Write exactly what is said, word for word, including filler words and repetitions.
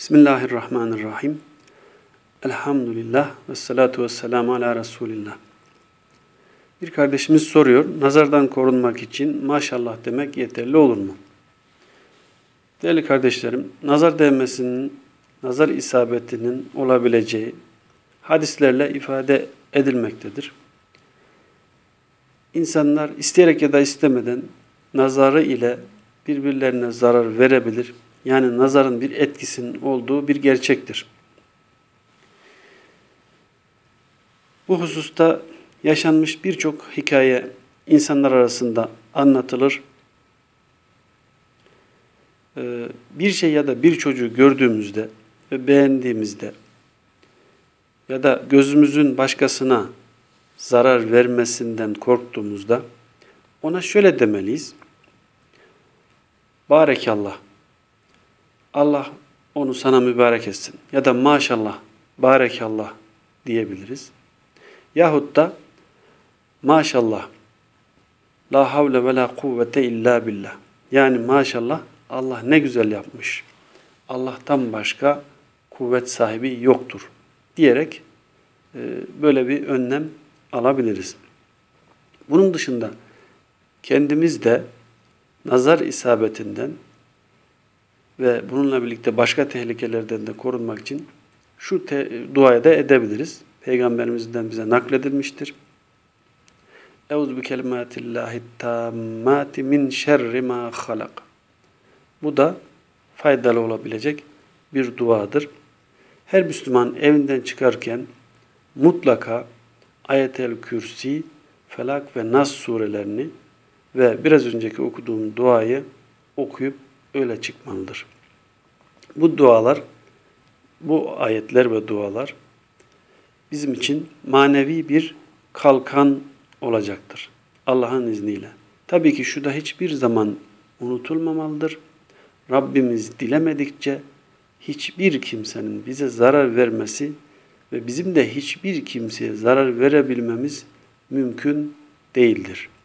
Bismillahirrahmanirrahim. Elhamdülillah ve salatu ve selamu ala Resulillah. Bir kardeşimiz soruyor, nazardan korunmak için maşallah demek yeterli olur mu? Değerli kardeşlerim, nazar değmesinin, nazar isabetinin olabileceği hadislerle ifade edilmektedir. İnsanlar isteyerek ya da istemeden nazarı ile birbirlerine zarar verebilir. Yani nazarın bir etkisinin olduğu bir gerçektir. Bu hususta yaşanmış birçok hikaye insanlar arasında anlatılır. Bir şey ya da bir çocuğu gördüğümüzde ve beğendiğimizde ya da gözümüzün başkasına zarar vermesinden korktuğumuzda ona şöyle demeliyiz: Barekallah, Allah onu sana mübarek etsin ya da maşallah, barekallah diyebiliriz. Yahut da maşallah, la havle ve la kuvvete illa billah. Yani maşallah, Allah ne güzel yapmış, Allah'tan başka kuvvet sahibi yoktur diyerek e, böyle bir önlem alabiliriz. Bunun dışında kendimiz de nazar isabetinden ve bununla birlikte başka tehlikelerden de korunmak için şu duayı da edebiliriz. Peygamberimizden bize nakledilmiştir. Euzu bi kelimatillahi tammati min şerri ma halak. Bu da faydalı olabilecek bir duadır. Her Müslüman evinden çıkarken mutlaka Ayet-el Kürsi, Felak ve Nas surelerini ve biraz önceki okuduğum duayı okuyup öyle çıkmalıdır. Bu dualar, bu ayetler ve dualar bizim için manevi bir kalkan olacaktır Allah'ın izniyle. Tabii ki şu da hiçbir zaman unutulmamalıdır. Rabbimiz dilemedikçe hiçbir kimsenin bize zarar vermesi ve bizim de hiçbir kimseye zarar verebilmemiz mümkün değildir.